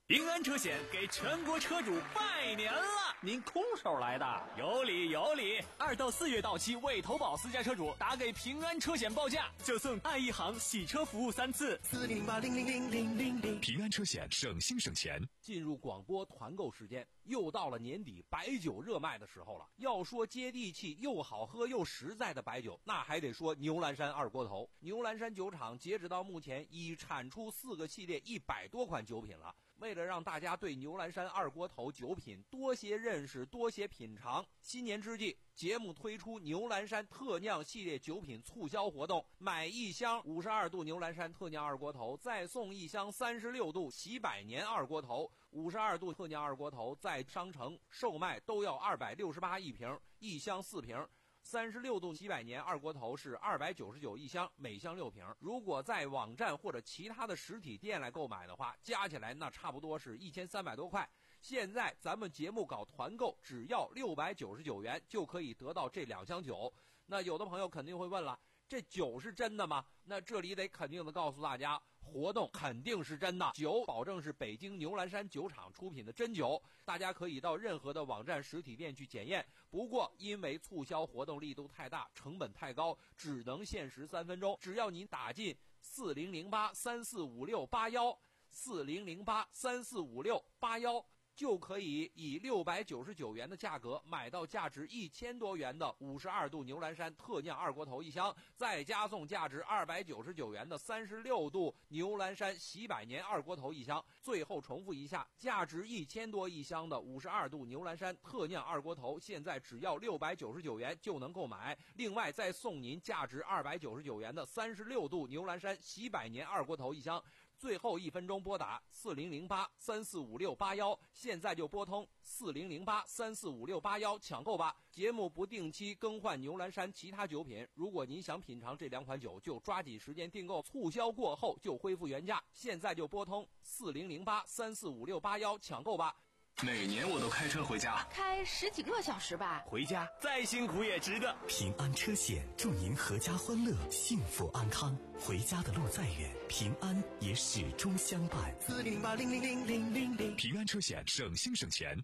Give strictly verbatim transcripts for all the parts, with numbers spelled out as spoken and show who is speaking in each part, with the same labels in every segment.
Speaker 1: 平安车险给全国车主拜年了！
Speaker 2: 您空手来的？
Speaker 1: 有理有理！二到四月到期未投保私家车主，打给平安车险报价，就送爱一行洗车服务三次。
Speaker 3: 四零零八零零零零零零。
Speaker 4: 平安车险，省心省钱。
Speaker 5: 进入广播团购时间，又到了年底白酒热卖的时候了。要说接地气又好喝又实在的白酒，那还得说牛栏山二锅头。牛栏山酒厂截止到目前已产出四个系列一百多款酒品了。为了让大家对牛栏山二锅头酒品多些认识多些品尝，新年之际节目推出牛栏山特酿系列酒品促销活动，买一箱五十二度牛栏山特酿二锅头再送一箱三十六度喜百年二锅头。五十二度特酿二锅头在商城售卖都要二百六十八一瓶，一箱四瓶。三十六度喜百年二锅头是二百九十九一箱，每箱六瓶。如果在网站或者其他的实体店来购买的话，加起来那差不多是一千三百多块。现在咱们节目搞团购，只要六百九十九元就可以得到这两箱酒。那有的朋友肯定会问了，这酒是真的吗？那这里得肯定的告诉大家，活动肯定是真的，酒保证是北京牛栏山酒厂出品的真酒，大家可以到任何的网站实体店去检验。不过因为促销活动力度太大，成本太高，只能限时三分钟。只要您打进四零零八三四五六八幺四零零八三四五六八幺，就可以以六百九十九元的价格买到价值一千多元的五十二度牛栏山特酿二锅头一箱，再加送价值二百九十九元的三十六度牛栏山喜百年二锅头一箱。最后重复一下，价值一千多一箱的五十二度牛栏山特酿二锅头，现在只要六百九十九元就能购买，另外再送您价值二百九十九元的三十六度牛栏山喜百年二锅头一箱。最后一分钟拨打四零零八三四五六八幺，现在就拨通四零零八三四五六八幺抢购吧。节目不定期更换牛栏山其他酒品，如果您想品尝这两款酒，就抓紧时间订购，促销过后就恢复原价。现在就拨通四零零八三四五六八幺抢购吧。
Speaker 4: 每年我都开车回家，
Speaker 6: 开十几个小时吧。
Speaker 1: 回家再辛苦也值得。
Speaker 3: 平安车险祝您阖家欢乐，幸福安康。回家的路再远，平安也始终相伴。四零零八零零零零零零。
Speaker 4: 平安车险，省心省钱。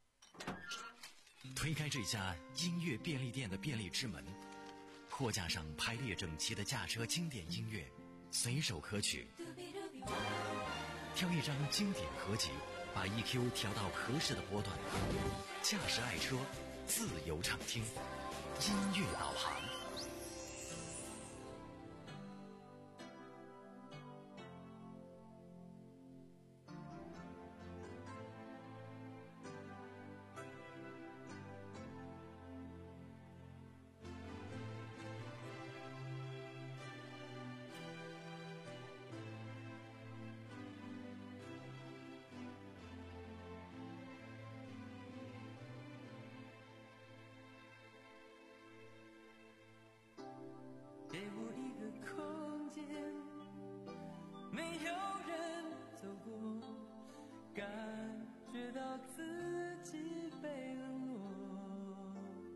Speaker 7: 推开这家音乐便利店的便利之门，货架上排列整齐的驾车经典音乐，随手可取。挑一张经典合集，把 E Q 调到合适的波段，驾驶爱车，自由畅听，音乐导航。
Speaker 8: 给我一个空间，没有人走过，感觉到自己被冷落。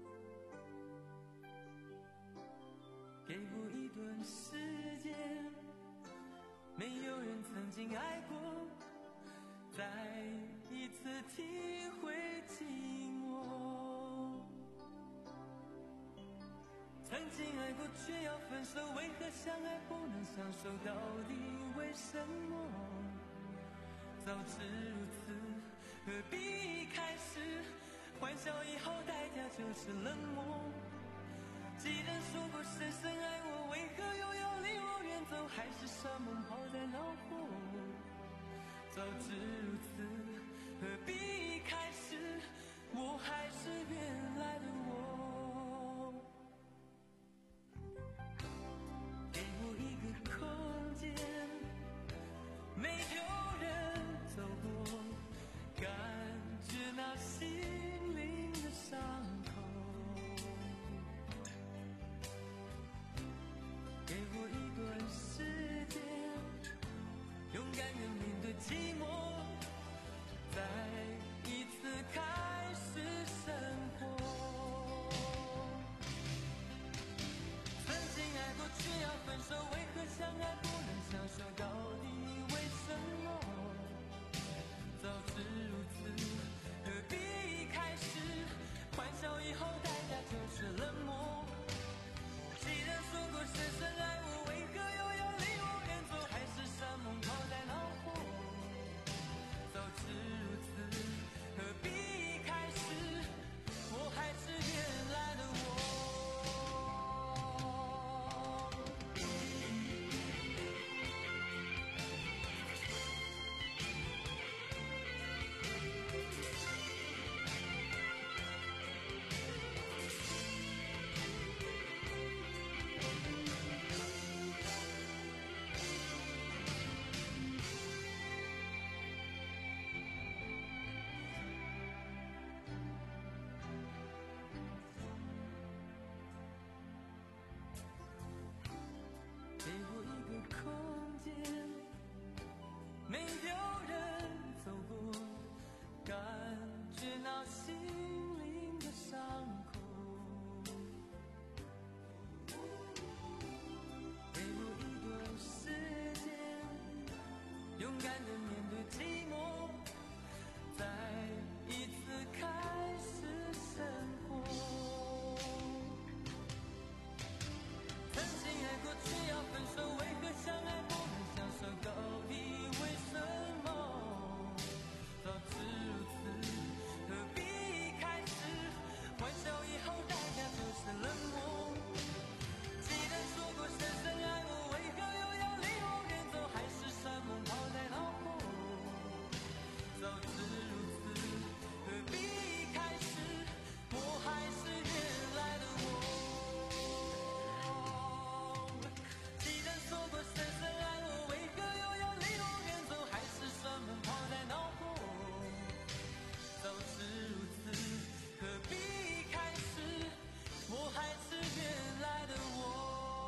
Speaker 8: 给我一段时间，没有人曾经爱过，再一次体会寂寞。曾经爱过却要分手，为何相爱不能相守？到底为什么？早知如此，何必一开始？欢笑以后代价就是冷漠。既然说过深深爱我，为何又要离我远走？还是沙梦抛在脑后？早知如此，何必一开始？我还是原来的我。空间没有人走过，感觉那心灵的伤口。给我一段时间，勇敢地面对寂寞。 给我一个空间，没有人走过，感觉那心灵的伤口。给我一段时间，勇敢的面对寂寞，再一次开始生活。曾经爱过却要分手，为何相爱不能相守？到底为什么？早知如此，何必一开始？欢笑以后代价就是冷漠。既然说过深深爱我，为何又要离我远走？还是山盟抛在脑后？早知如此，何必一开始？我还是原来的我。既然说过深深爱我，为何又要离我远走？还是山盟抛在脑后？早知如此，何必一开始？我还是原来的我。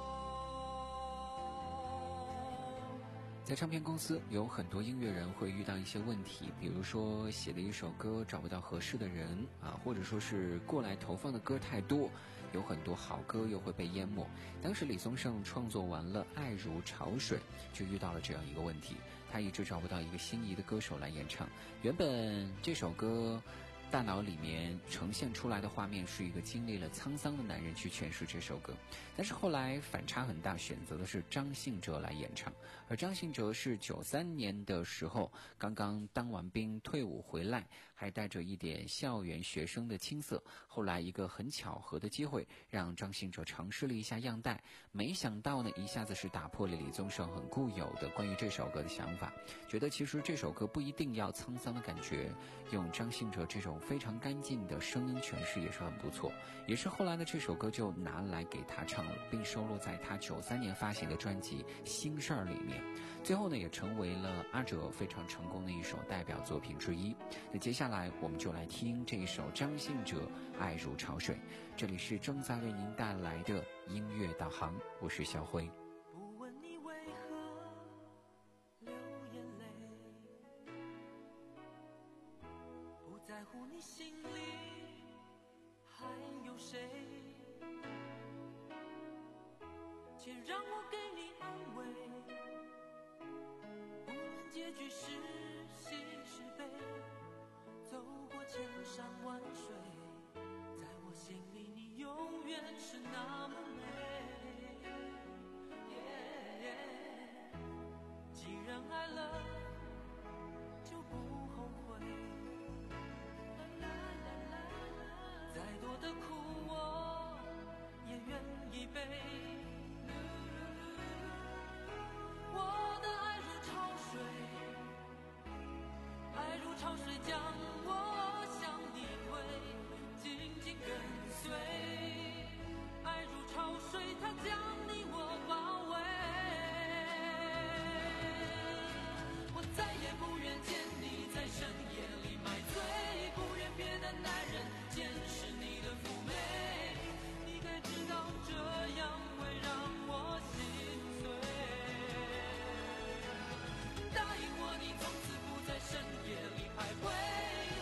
Speaker 9: 在唱片公司，有很多音乐人会遇到一些问题，比如说写的一首歌找不到合适的人啊，或者说是过来投放的歌太多，有很多好歌又会被淹没。当时李宗盛创作完了《爱如潮水》，就遇到了这样一个问题，他一直找不到一个心仪的歌手来演唱。原本这首歌大脑里面呈现出来的画面是一个经历了沧桑的男人去诠释这首歌，但是后来反差很大，选择的是张信哲来演唱。而张信哲是九三年的时候刚刚当完兵退伍回来，还带着一点校园学生的青涩。后来一个很巧合的机会，让张信哲尝试了一下样带，没想到呢，一下子是打破了李宗盛很固有的关于这首歌的想法，觉得其实这首歌不一定要沧桑的感觉，用张信哲这种非常干净的声音诠释也是很不错。也是后来的这首歌就拿来给他唱了，并收录在他九三年发行的专辑《心事儿》里面。最后呢，也成为了阿哲非常成功的一首代表作品之一。那接下来我们就来听这一首张信哲《爱如潮水》，这里是正在为您带来的音乐导航，我是小辉。
Speaker 8: 不问你为何流眼泪，不在乎你心里还有谁，且让我给你安慰，无论结局是喜是悲，走过千山万水，在我心里你永远是那么美。既然爱了就不后悔，再多的苦我也愿意背。我的爱如潮水，爱如潮水将我向你推，紧紧跟随。爱如潮水，它将你我包围。我再也不愿见你在深夜里买醉，不愿别的男人见识你的妩媚。你该知道这样会让我心碎。答应我，你从此不在深夜里徘徊。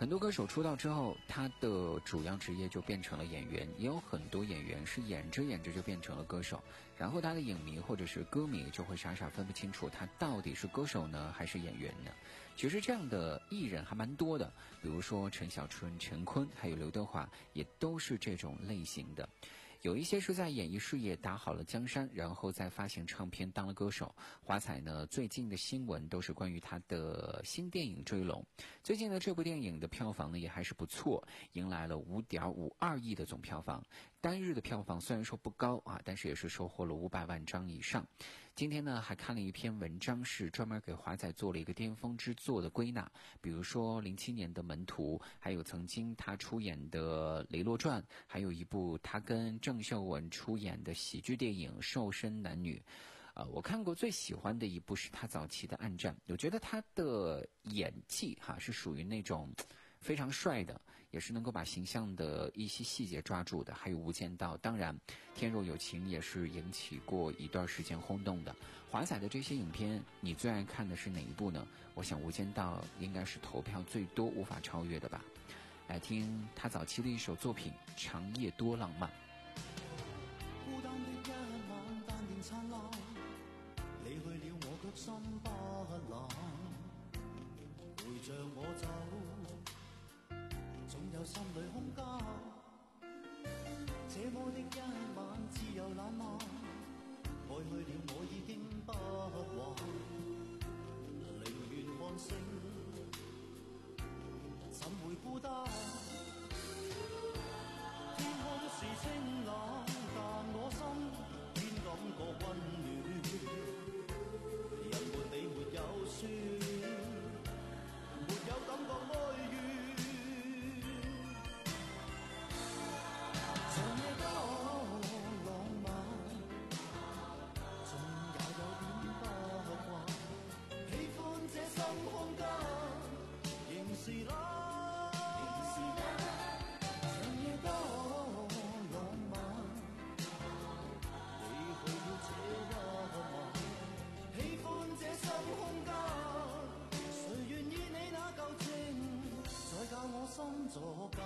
Speaker 9: 很多歌手出道之后，他的主要职业就变成了演员，也有很多演员是演着演着就变成了歌手，然后他的影迷或者是歌迷就会傻傻分不清楚他到底是歌手呢还是演员呢。其实这样的艺人还蛮多的，比如说陈小春、陈坤还有刘德华也都是这种类型的。有一些是在演艺事业打好了江山，然后再发行唱片当了歌手。华彩呢，最近的新闻都是关于他的新电影《追龙》。最近的这部电影的票房呢也还是不错，迎来了 五点五二亿的总票房。单日的票房虽然说不高啊，但是也是收获了五百万张以上。今天呢还看了一篇文章，是专门给华仔做了一个巅峰之作的归纳，比如说零七年的《门徒》，还有曾经他出演的《雷洛传》，还有一部他跟郑秀文出演的喜剧电影《瘦身男女》。呃，我看过最喜欢的一部是他早期的《暗战》，我觉得他的演技哈是属于那种非常帅的，也是能够把形象的一些细节抓住的。还有《无间道》，当然《天若有情》也是引起过一段时间轰动的。华仔的这些影片，你最爱看的是哪一部呢？我想《无间道》应该是投票最多、无法超越的吧。来听他早期的一首作品《长夜多浪漫》。
Speaker 8: 孤單的一晚，淡定燦爛，你去了我卻心不冷，陪着我走，總有心裏空間。這麼的一晚，自由懶漫，愛去了我已經不還，寧願看星，怎會孤單？天空是清冷，但我心偏感覺溫暖。人沒你沒有酸，沒有感覺哀怨。長夜多浪漫，總也有點不慣。喜歡這深空間，仍是冷。我心左間，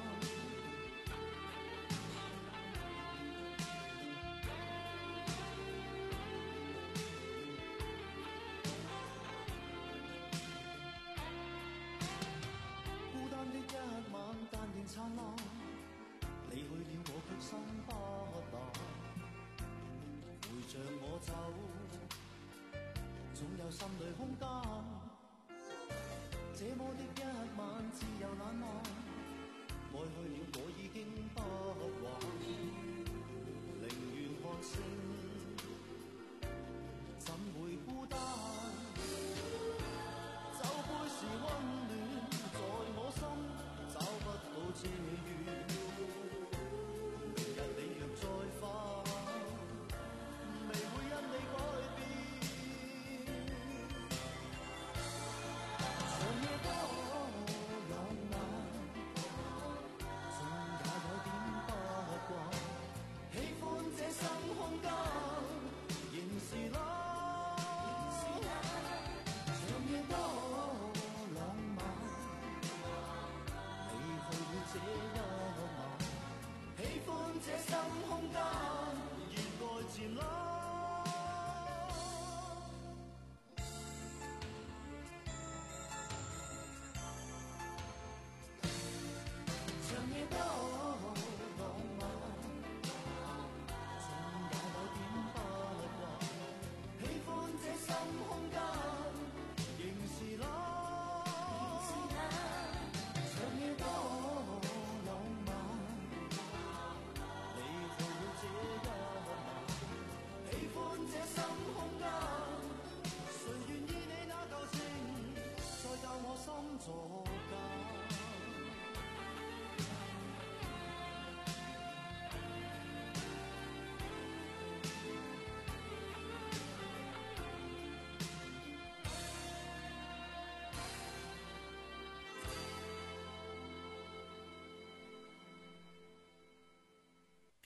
Speaker 8: 孤單的一晚，淡定燦爛，你去了我卻心不冷，陪着我走，總有心裏空間。這麼的一晚，自由懶漫，愛去了我已經不還，寧願看星，怎會孤單？酒杯是溫暖，在我心找不到遮掩。明日你若再返，未會因你改變。長夜多浪漫，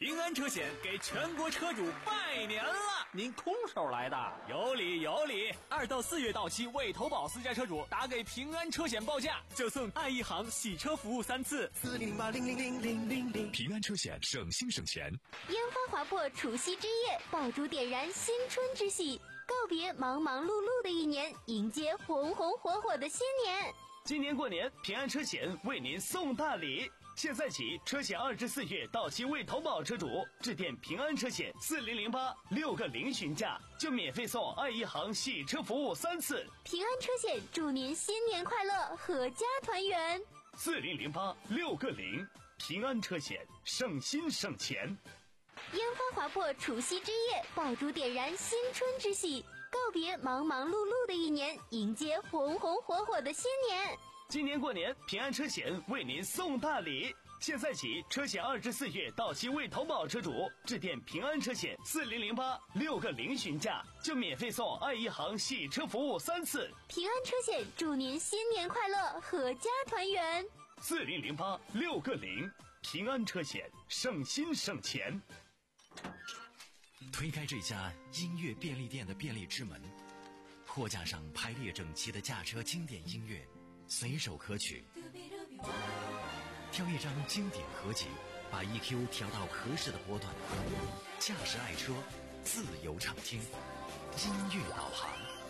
Speaker 1: 平安车险给全国车主拜年了！
Speaker 2: 您空手来的？
Speaker 1: 有理有理！二到四月到期未投保私家车主打给平安车险报价，就送爱一行洗车服务三次。
Speaker 3: 四零零八零零零零零零。
Speaker 4: 平安车险省心省钱。
Speaker 10: 烟花划破除夕之夜，爆竹点燃新春之喜，告别忙忙碌碌的一年，迎接红红火火的新年。
Speaker 11: 今年过年，平安车险为您送大礼。现在起，车险二至四月到期未投保车主，致电平安车险四零零八六个零询价，就免费送爱一行洗车服务三次。
Speaker 10: 平安车险祝您新年快乐，阖家团圆。
Speaker 11: 四零零八六个零，平安车险省心省钱。
Speaker 10: 烟花划破除夕之夜，爆竹点燃新春之喜，告别忙忙碌碌的一年，迎接红红火火的新年。
Speaker 11: 今年过年，平安车险为您送大礼。现在起，车险二至四月到期未投保车主，致电平安车险四零零八六个零询价，就免费送爱一行洗车服务三次。
Speaker 10: 平安车险祝您新年快乐，阖家团圆。
Speaker 11: 四零零八六个零，平安车险省心省钱。
Speaker 7: 推开这家音乐便利店的便利之门，货架上排列整齐的驾车经典音乐，随手可取。挑一张经典合集，把 E Q 调到合适的波段，驾驶爱车，自由畅听，音乐导航。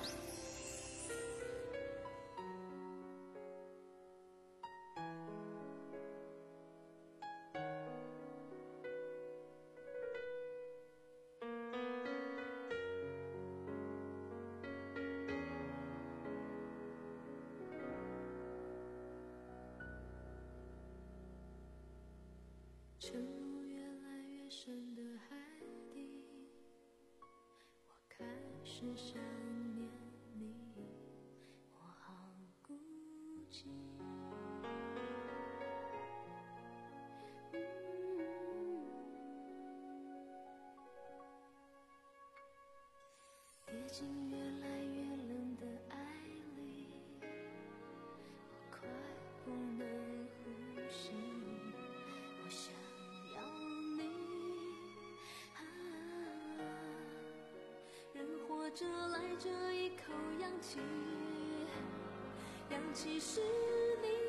Speaker 8: 沉入越来越深的海底，我开始想念你，我好孤寂。跌进越来越冷的爱里，我快不能呼吸。我想要你，啊，人活着来这一口氧气，氧气是你。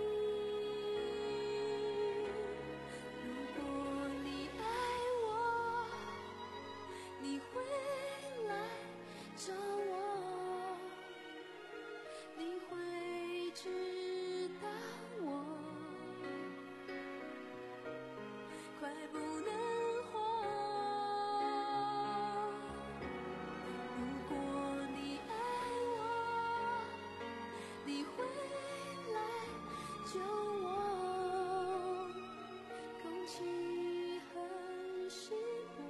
Speaker 8: 如果你爱我，你会来找我，你会知道我快不能活。如果你爱我，你会来救我。空气很稀薄，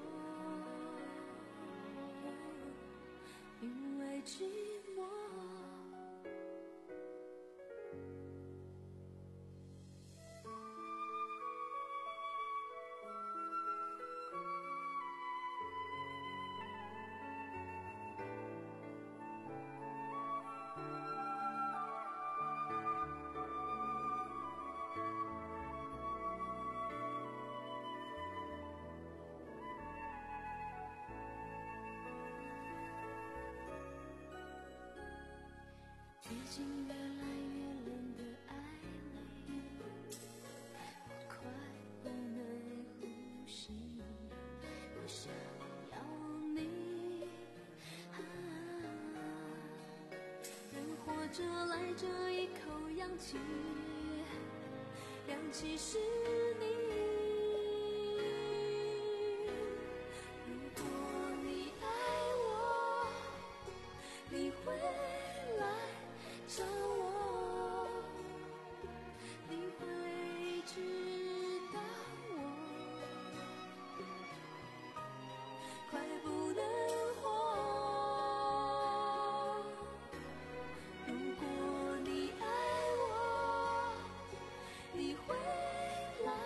Speaker 8: 因为寂寞。跌进越来越冷的爱里，我快不能呼吸。我想要你，啊，人活着来这一口氧气，氧气是你。如果你爱我，你会来找我，你会知道我快不能活。如果你爱我，你会来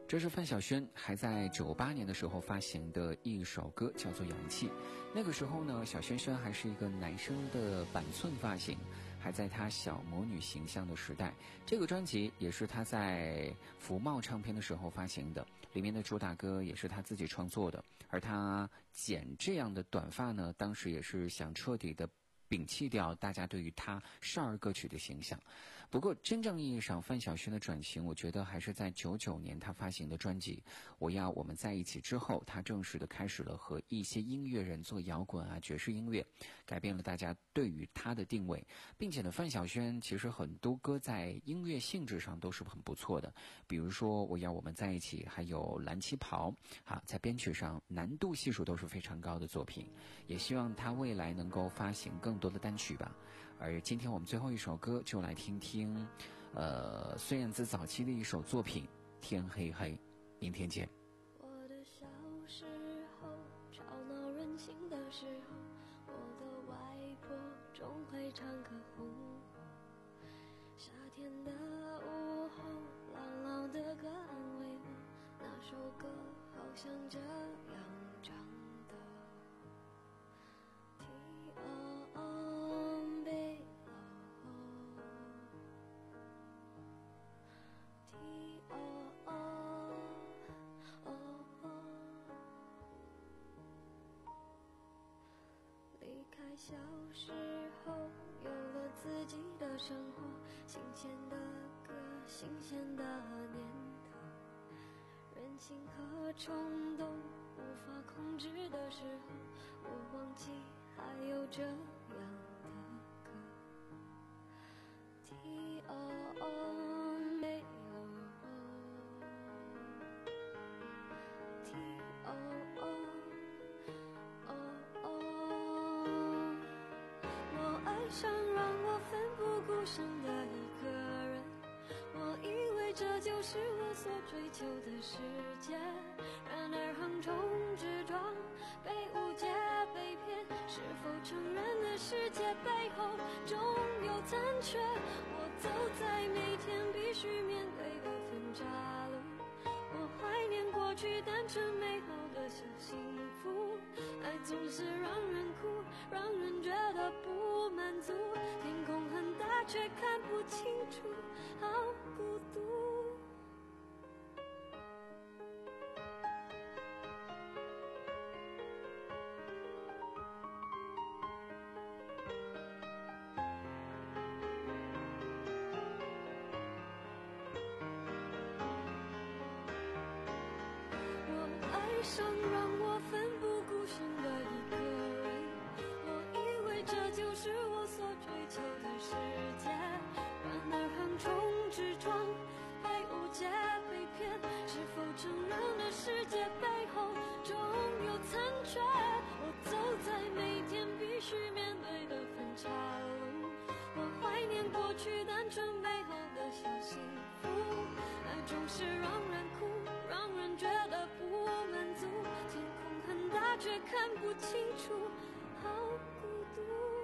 Speaker 9: 这是范晓萱还在九八年的时候发行的一首歌，叫做《氧气》。那个时候呢，小萱萱还是一个男生的板寸发型，还在她小魔女形象的时代。这个专辑也是她在福茂唱片的时候发行的，里面的主打歌也是她自己创作的。而她剪这样的短发呢，当时也是想彻底的摒弃掉大家对于她少儿歌曲的形象。不过真正意义上范晓萱的转型，我觉得还是在九九年她发行的专辑《我要我们在一起》之后，她正式的开始了和一些音乐人做摇滚啊爵士音乐，改变了大家对于她的定位。并且呢，范晓萱其实很多歌在音乐性质上都是很不错的，比如说《我要我们在一起》还有《蓝旗袍》啊，在编曲上难度系数都是非常高的作品。也希望她未来能够发行更多的单曲吧。而今天我们最后一首歌就来听听呃孙燕姿早期的一首作品《天黑黑》。明天见。
Speaker 12: 我的小时候，吵闹任性的时候，我的外婆总会唱歌哄我。夏天的午后，朗朗的歌安慰我，那首歌好像这样唱的。小时候有了自己的生活，新鲜的歌，新鲜的念头，任性和冲动无法控制的时候，我忘记还有这样的歌。T O O 没有 T O O想让我奋不顾身的一个人，我以为这就是我所追求的世界，然而横冲直撞，被误解被骗，是否承认了世界背后总有残缺？我走在每天必须面对的分岔路，我怀念过去单纯美好的小幸福，爱总是让人哭，让人觉得不满足，天空很大却看不清楚，好孤独。我爱上让我奋不顾身的一个人，我以为这就是我所追求的世界，然而横冲直撞，被误解被骗，是否承认了世界背后总有残缺？我走在每天必须面对的分岔路，我怀念过去单纯美好的小幸福，爱总是让人哭，让人觉得不满足，天空很大却看不清楚，好孤独。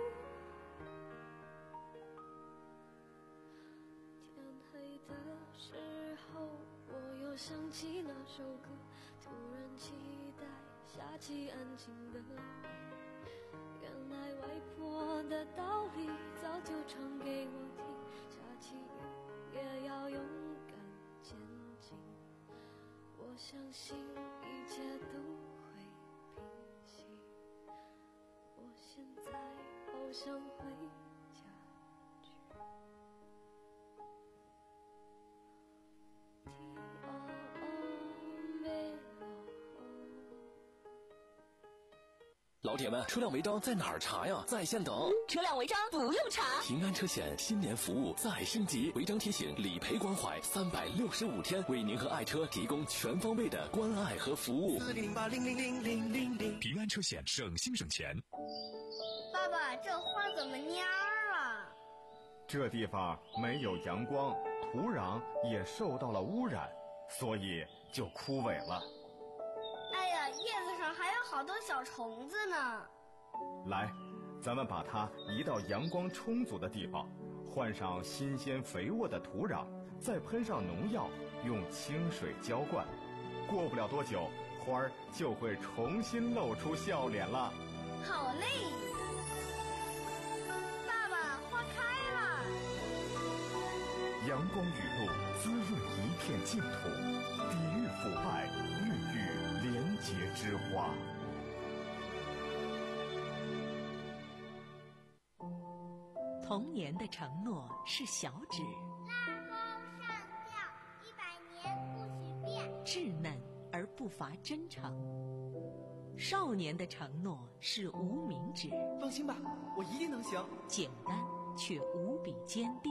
Speaker 12: 天黑的时候，我又想起那首歌，突然期待下起安静的雨，原来外婆的道理早就唱给我听，下起雨也要勇敢前进，我相信一切都会平息，我现在好想回家去。
Speaker 3: 老铁们，车辆违章在哪儿查呀？在线等。
Speaker 6: 车辆违章不用查。
Speaker 3: 平安车险新年服务再升级，违章提醒、理赔关怀，三百六十五天为您和爱车提供全方位的关爱和服务。
Speaker 4: 四零八零零零零零零，平安车险省心省钱。
Speaker 10: 爸爸，这花怎么蔫儿了？
Speaker 13: 这地方没有阳光，土壤也受到了污染，所以就枯萎了。
Speaker 10: 哎呀，叶子上还有好多小虫子呢。
Speaker 13: 来，咱们把它移到阳光充足的地方，换上新鲜肥沃的土壤， 再喷上农药，用清水浇灌，过不了多久，花儿就会重新露出笑脸了。
Speaker 14: 好嘞，爸爸，花开了。
Speaker 13: 阳光雨露滋润一片净土，抵御腐败，孕育廉洁之花。
Speaker 15: 童年的承诺是小指，
Speaker 10: 拉钩上吊，一百年不许变，
Speaker 15: 稚嫩而不乏真诚。少年的承诺是无名指，
Speaker 16: 放心吧，我一定能行。
Speaker 15: 简单却无比坚定。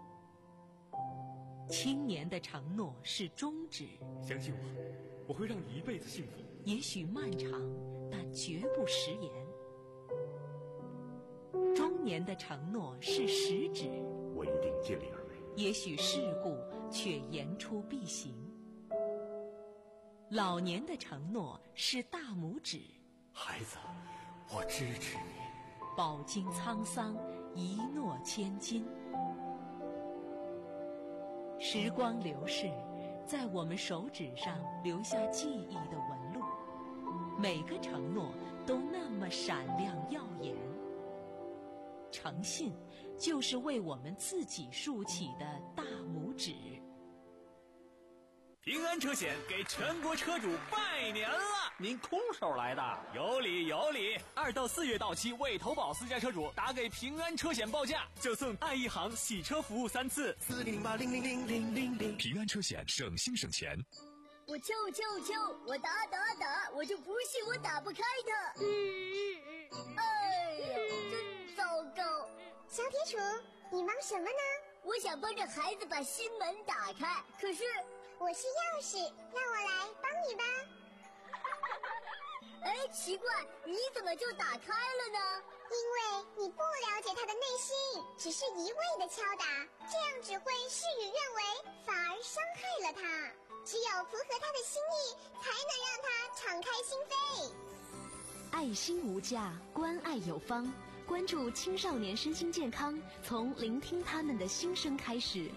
Speaker 15: 青年的承诺是中指，
Speaker 17: 相信我，我会让你一辈子幸福。
Speaker 15: 也许漫长，但绝不食言。中年的承诺是食指，
Speaker 17: 我一定尽力而为。
Speaker 15: 也许世故，却言出必行。老年的承诺是大拇指，
Speaker 17: 孩子，我支持你。
Speaker 15: 饱经沧桑，一诺千金。时光流逝，在我们手指上留下记忆的纹路，每个承诺都那么闪亮耀眼。诚信就是为我们自己竖起的大拇指。
Speaker 1: 平安车险给全国车主拜年了！
Speaker 2: 您空手来的？
Speaker 1: 有理有理！二到四月到期未投保私家车主打给平安车险报价，就送爱一行洗车服务三次。
Speaker 4: 四零零八零零零零零零，平安车险省心省钱。
Speaker 14: 我敲敲敲，我打打打，我就不信我打不开它。嗯，哎呀，真糟糕！
Speaker 10: 小铁鼠，你忙什么呢？
Speaker 14: 我想帮着孩子把新门打开，可是
Speaker 10: 我是钥匙，让我来帮你吧。
Speaker 14: 哎，奇怪，你怎么就打开了呢？
Speaker 10: 因为你不了解他的内心，只是一味的敲打，这样只会事与愿违，反而伤害了他。只有符合他的心意，才能让他敞开心扉。
Speaker 18: 爱心无价，关爱有方。关注青少年身心健康，从聆听他们的心声开始。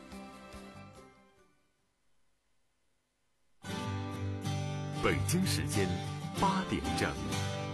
Speaker 4: 北京时间八点整。